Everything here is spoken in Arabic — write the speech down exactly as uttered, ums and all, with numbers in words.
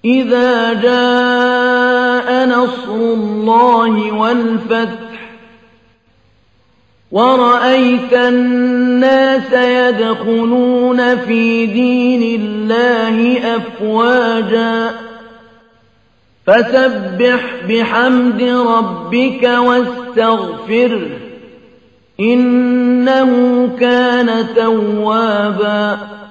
إذا جاء نصر الله والفتح ورأيت الناس يدخلون في دين الله أفواجا فسبح بحمد ربك واستغفره إنه كان توابا